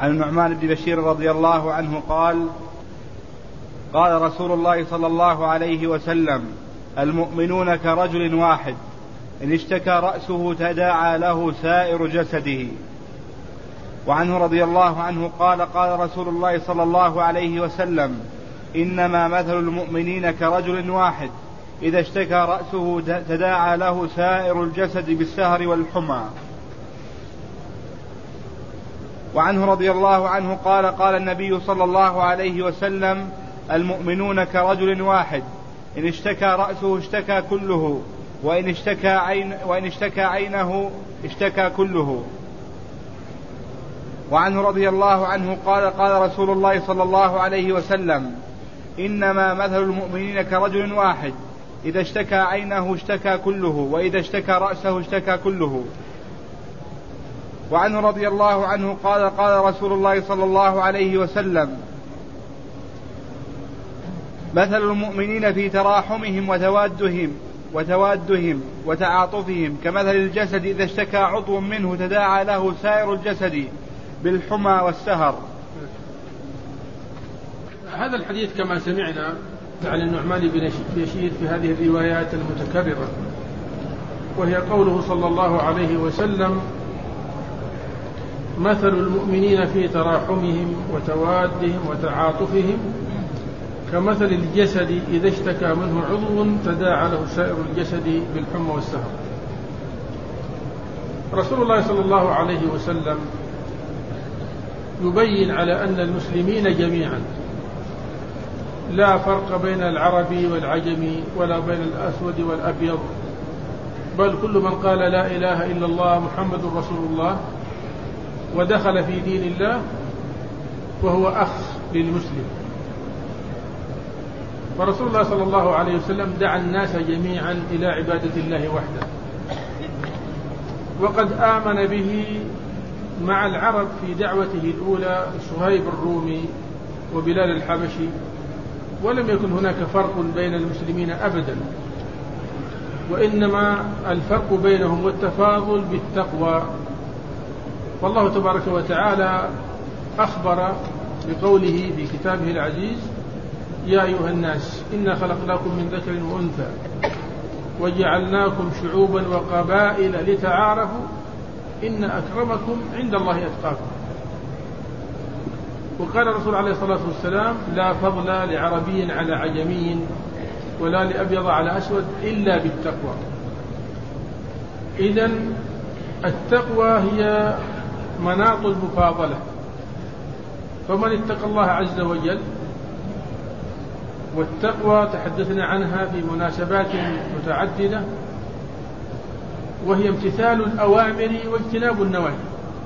عن النعمان بن بشير رضي الله عنه قال قال رسول الله صلى الله عليه وسلم المؤمنون كرجل واحد إن اشتكى رأسه تداعى له سائر جسده. وعنه رضي الله عنه قال قال رسول الله صلى الله عليه وسلم إنما مثل المؤمنين كرجل واحد إذا اشتكى رأسه تداعى له سائر الجسد بالسهر والحمى. وعنه رضي الله عنه قال قال النبي صلى الله عليه وسلم المؤمنون كرجل واحد إن اشتكى رأسه اشتكى كله وإن اشتكى عينه اشتكى كله. وعنه رضي الله عنه قال قال رسول الله صلى الله عليه وسلم إنما مثل المؤمنين كرجل واحد إذا اشتكى عينه اشتكى كله وإذا اشتكى رأسه اشتكى كله. وعنه رضي الله عنه قال قال رسول الله صلى الله عليه وسلم مثل المؤمنين في تراحمهم وتوادهم وتعاطفهم كمثل الجسد إذا اشتكى عضو منه تداعى له سائر الجسد بالحمى والسهر. هذا الحديث كما سمعنا عن النعمان بن بشير في هذه الروايات المتكررة، وهي قوله صلى الله عليه وسلم مثل المؤمنين في تراحمهم وتوادهم وتعاطفهم كمثل الجسد إذا اشتكى منه عضو تداعى له سائر الجسد بالحمى والسهر. رسول الله صلى الله عليه وسلم يبين على أن المسلمين جميعا لا فرق بين العربي والعجمي ولا بين الأسود والأبيض، بل كل من قال لا إله إلا الله محمد رسول الله ودخل في دين الله وهو أخ للمسلم. فرسول الله صلى الله عليه وسلم دعا الناس جميعا إلى عبادة الله وحده، وقد آمن به مع العرب في دعوته الأولى صهيب الرومي وبلال الحبشي، ولم يكن هناك فرق بين المسلمين أبدا، وإنما الفرق بينهم والتفاضل بالتقوى. والله تبارك وتعالى أخبر بقوله في كتابه العزيز يا أيها الناس إنا خلقناكم من ذكر وأنثى وجعلناكم شعوبا وقبائل لتعارفوا إن أكرمكم عند الله أتقاكم. وقال الرسول عليه الصلاة والسلام لا فضل لعربي على عجمي ولا لأبيض على أسود إلا بالتقوى. إذن التقوى هي مناط المفاضلة، فمن اتقى الله عز وجل، والتقوى تحدثنا عنها في مناسبات متعددة، وهي امتثال الأوامر واجتناب النواهي.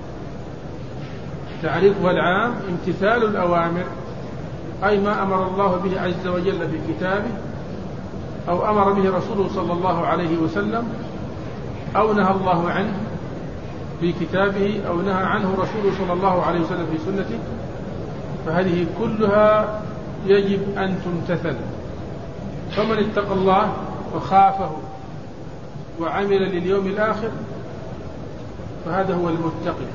تعريفها العام امتثال الأوامر، أي ما أمر الله به عز وجل في كتابه أو أمر به رسوله صلى الله عليه وسلم أو نهى الله عنه في كتابه أو نهى عنه رسوله صلى الله عليه وسلم في سنته، فهذه كلها يجب أن تمتثل. فمن اتقى الله وخافه وعمل لليوم الآخر فهذا هو المتقي.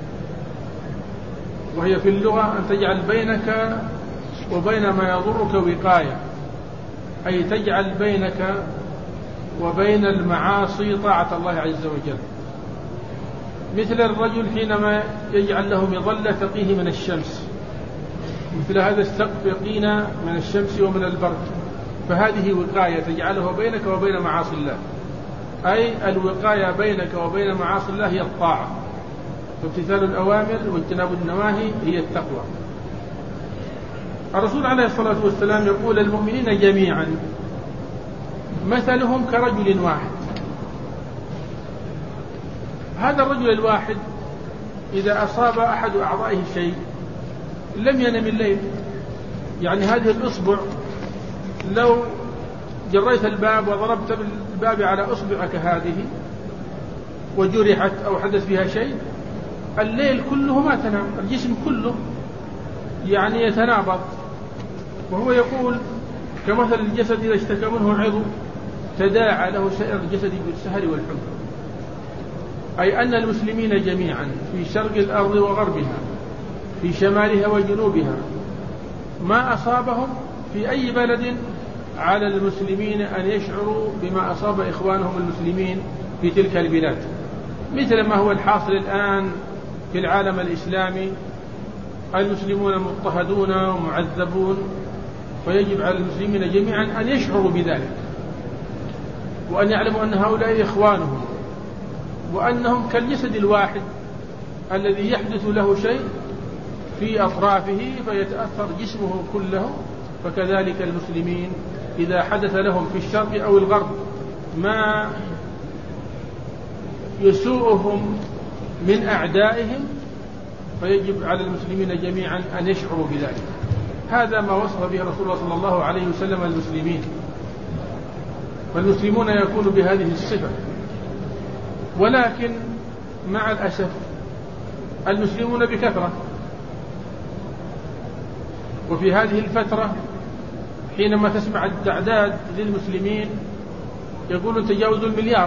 وهي في اللغة أن تجعل بينك وبين ما يضرك وقاية، أي تجعل بينك وبين المعاصي طاعة الله عز وجل، مثل الرجل حينما يجعل له مظلة تقيه من الشمس، مثل هذا السقف يقينا من الشمس ومن البرد، فهذه وقاية تجعله بينك وبين معاصي الله، أي الوقاية بينك وبين معاصي الله هي الطاعة، وامتثال الأوامر واجتناب النواهي هي التقوى. الرسول عليه الصلاة والسلام يقول المؤمنين جميعا مثلهم كرجل واحد. هذا الرجل الواحد إذا أصاب أحد أعضائه شيء لم ينم الليل، يعني هذه الأصبع لو جريت الباب وضربت بالباب على أصبعك هذه وجرحت أو حدث فيها شيء الليل كله ما تنام، الجسم كله يعني يتنابض. وهو يقول كمثل الجسد إذا اشتكى منه عضو تداعى له سائر الجسد بالسهر والحمى، أي أن المسلمين جميعا في شرق الأرض وغربها في شمالها وجنوبها ما أصابهم في أي بلد، على المسلمين أن يشعروا بما أصاب إخوانهم المسلمين في تلك البلاد، مثل ما هو الحاصل الآن في العالم الإسلامي. المسلمون مضطهدون ومعذبون، فيجب على المسلمين جميعا أن يشعروا بذلك، وأن يعلموا أن هؤلاء إخوانهم، وأنهم كالجسد الواحد الذي يحدث له شيء في أطرافه فيتأثر جسمه كله، فكذلك المسلمين إذا حدث لهم في الشرق أو الغرب ما يسوءهم من أعدائهم فيجب على المسلمين جميعا أن يشعروا بذلك. هذا ما وصف به رسول الله صلى الله عليه وسلم المسلمين، فالمسلمون يكون بهذه الصفة. ولكن مع الأسف المسلمون بكثرة، وفي هذه الفترة حينما تسمع التعداد للمسلمين يقولون تجاوزوا 1,000,000,000.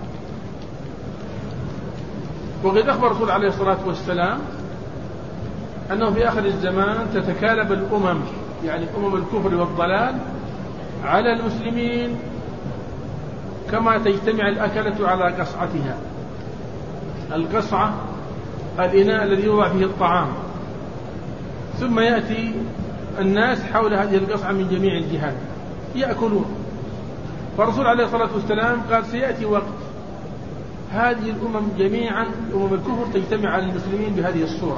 وقد أخبر الرسول عليه الصلاة والسلام أنه في آخر الزمان تتكالب الأمم، يعني أمم الكفر والضلال، على المسلمين كما تجتمع الأكلة على قصعتها. القصعة الإناء الذي يوضع فيه الطعام، ثم يأتي الناس حول هذه القصعة من جميع الجهات يأكلون. فالرسول عليه الصلاة والسلام قال سيأتي وقت هذه الأمم جميعا، أمم الكفر، تجتمع على المسلمين بهذه الصورة.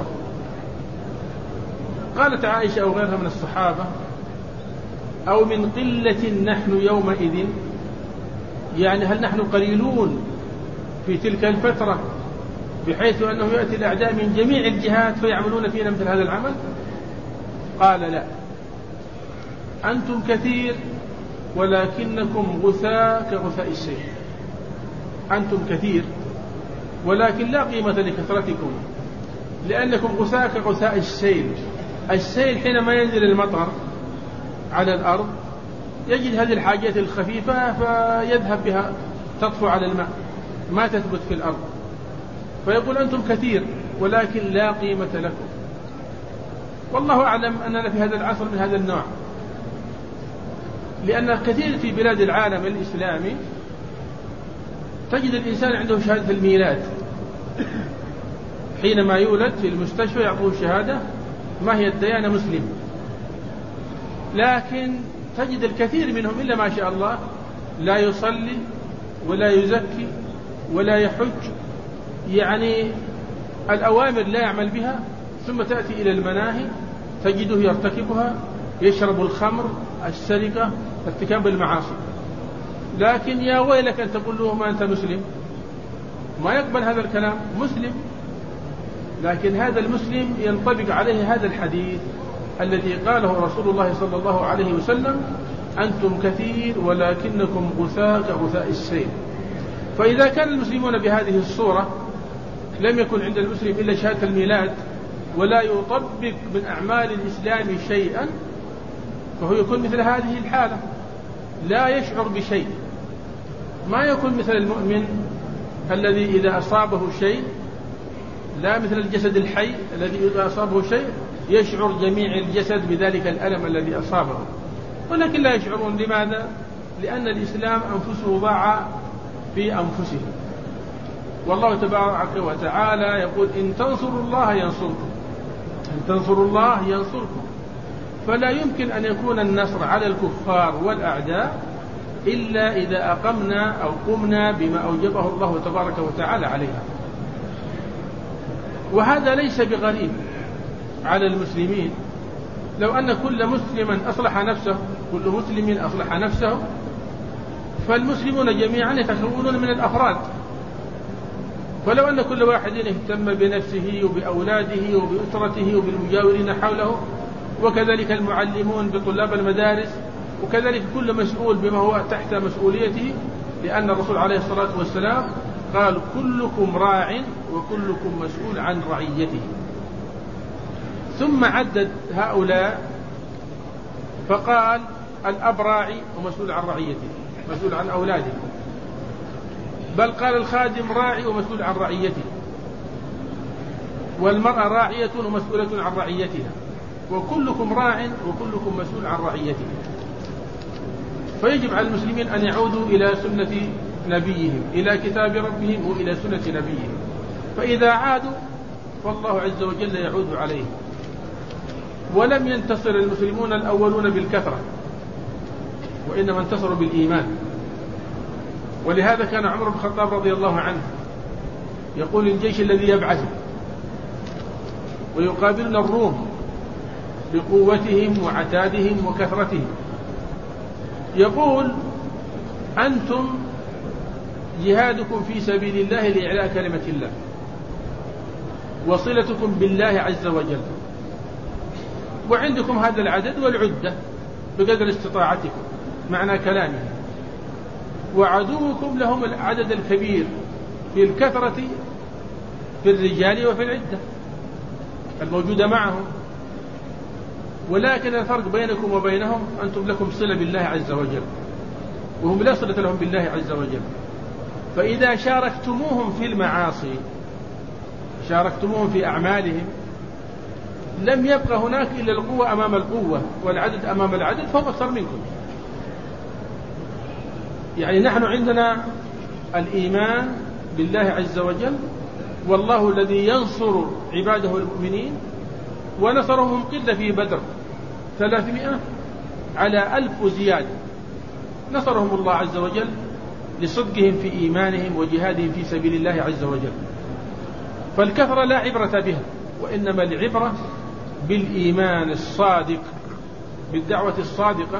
قالت عائشة أو غيرها من الصحابة: أو من قلة نحن يومئذ، يعني هل نحن قليلون في تلك الفترة بحيث أنه يأتي الأعداء من جميع الجهات فيعملون فينا مثل هذا العمل؟ قال: لا، أنتم كثير ولكنكم غثاء كغثاء السيل. أنتم كثير ولكن لا قيمة لكثرتكم، لأنكم غثاء كغثاء السيل. السيل حينما ينزل المطر على الأرض يجد هذه الحاجات الخفيفة فيذهب بها تطفو على الماء، ما تثبت في الأرض. فيقول أنتم كثير ولكن لا قيمة لكم. والله أعلم أننا في هذا العصر من هذا النوع، لأن كثير في بلاد العالم الإسلامي تجد الإنسان عنده شهادة الميلاد، حينما يولد في المستشفى يعطوه الشهادة ما هي الديانة، مسلم. لكن تجد الكثير منهم إلا ما شاء الله لا يصلي ولا يزكي ولا يحج، يعني الأوامر لا يعمل بها، ثم تأتي إلى المناهي تجده يرتكبها، يشرب الخمر، السرقة، ارتكاب المعاصي. لكن يا ويلك أن تقول له ما أنت مسلم، ما يقبل هذا الكلام، مسلم. لكن هذا المسلم ينطبق عليه هذا الحديث الذي قاله رسول الله صلى الله عليه وسلم: أنتم كثير ولكنكم غثاء كغثاء السيل. فإذا كان المسلمون بهذه الصورة لم يكن عند المسلم إلا شهادة الميلاد ولا يطبق من أعمال الإسلام شيئا، فهو يكون مثل هذه الحالة، لا يشعر بشيء. ما يكون مثل المؤمن الذي إذا أصابه شيء، لا مثل الجسد الحي الذي إذا أصابه شيء يشعر جميع الجسد بذلك الألم الذي أصابه، ولكن لا يشعرون. لماذا؟ لأن الإسلام أنفسه ضاع في أنفسهم. والله تبارك وتعالى يقول: إن تنصروا الله ينصركم، إن تنصروا الله ينصركم. فلا يمكن أن يكون النصر على الكفار والأعداء إلا إذا أقمنا أو قمنا بما أوجبه الله تبارك وتعالى عليها. وهذا ليس بغريب على المسلمين. لو أن كل مسلم أصلح نفسه، كل مسلم أصلح نفسه، فالمسلمون جميعا يتكونون من الأفراد. ولو أن كل واحد اهتم بنفسه وبأولاده وبأسرته وبالمجاورين حوله، وكذلك المعلمون بطلاب المدارس، وكذلك كل مسؤول بما هو تحت مسؤوليته، لأن الرسول عليه الصلاة والسلام قال: كلكم راع وكلكم مسؤول عن رعيته. ثم عدد هؤلاء فقال: الأب راعي ومسؤول عن رعيته، مسؤول عن أولاده. بل قال: الخادم راعي ومسؤول عن رعيته. والمرأة راعية ومسؤولة عن رعيتها، وكلكم راع وكلكم مسؤول عن رعيته. فيجب على المسلمين أن يعودوا إلى سنة نبيهم، إلى كتاب ربهم وإلى سنة نبيهم. فإذا عادوا فالله عز وجل يعود عليهم. ولم ينتصر المسلمون الأولون بالكثرة، وإنما انتصروا بالإيمان. ولهذا كان عمر بن الخطاب رضي الله عنه يقول الجيش الذي يبعث ويقابلون الروم بقوتهم وعتادهم وكثرتهم، يقول أنتم جهادكم في سبيل الله لإعلاء كلمة الله، وصلتكم بالله عز وجل، وعندكم هذا العدد والعدة بقدر استطاعتكم معنى كلامه، وعدوكم لهم العدد الكبير في الكثرة في الرجال وفي العدة الموجودة معهم، ولكن الفرق بينكم وبينهم أنتم لكم صلة بالله عز وجل، وهم لا صلة لهم بالله عز وجل. فإذا شاركتموهم في المعاصي، شاركتموهم في أعمالهم، لم يبقى هناك إلا القوة أمام القوة والعدد أمام العدد، فهم أكثر منكم. يعني نحن عندنا الإيمان بالله عز وجل، والله الذي ينصر عباده المؤمنين، ونصرهم قلة في بدر 300 على 1000 وزيادة، نصرهم الله عز وجل لصدقهم في إيمانهم وجهادهم في سبيل الله عز وجل. فالكثرة لا عبرة بها، وإنما العبرة بالإيمان الصادق، بالدعوة الصادقة.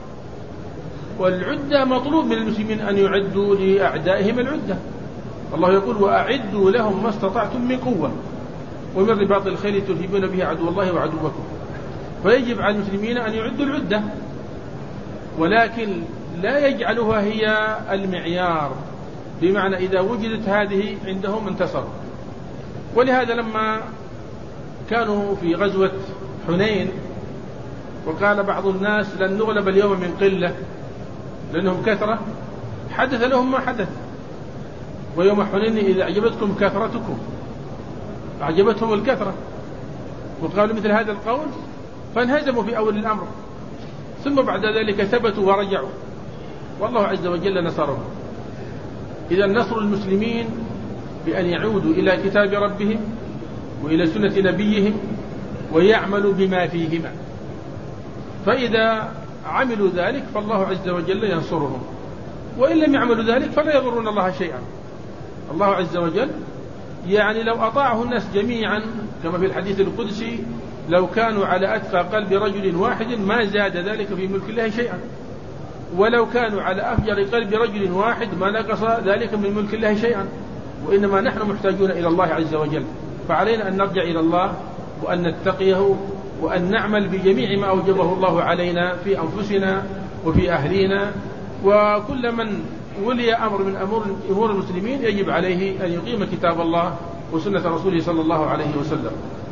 والعدة مطلوب من المسلمين أن يعدوا لأعدائهم العدة. الله يقول وأعدوا لهم ما استطعتم من قوة ومن رباط الخيل ترهبون به عدو الله وعدوكم. فيجب على المسلمين أن يعدوا العدة، ولكن لا يجعلوها هي المعيار، بمعنى إذا وجدت هذه عندهم انتصروا. ولهذا لما كانوا في غزوة حنين وقال بعض الناس لن نغلب اليوم من قلة لأنهم كثرة، حدث لهم ما حدث. ويوم حنين إذا أعجبتكم كثرتكم، أعجبتهم الكثرة وقالوا مثل هذا القول فانهزموا في أول الأمر، ثم بعد ذلك ثبتوا ورجعوا، والله عز وجل نصرهم. إذا نصر المسلمين بأن يعودوا إلى كتاب ربهم وإلى سنة نبيهم ويعملوا بما فيهما، فإذا عملوا ذلك فالله عز وجل ينصرهم، وإن لم يعملوا ذلك فلا يضرون الله شيئا. الله عز وجل يعني لو أطاعه الناس جميعا كما في الحديث القدسي لو كانوا على أتقى قلب رجل واحد ما زاد ذلك في ملك الله شيئا، ولو كانوا على أفجر قلب رجل واحد ما نقص ذلك من ملك الله شيئا. وإنما نحن محتاجون إلى الله عز وجل، فعلينا أن نرجع إلى الله وأن نتقيه وأن نعمل بجميع ما أوجبه الله علينا في أنفسنا وفي أهلينا. وكل من ولي أمر من أمور المسلمين يجب عليه أن يقيم كتاب الله وسنة رسوله صلى الله عليه وسلم.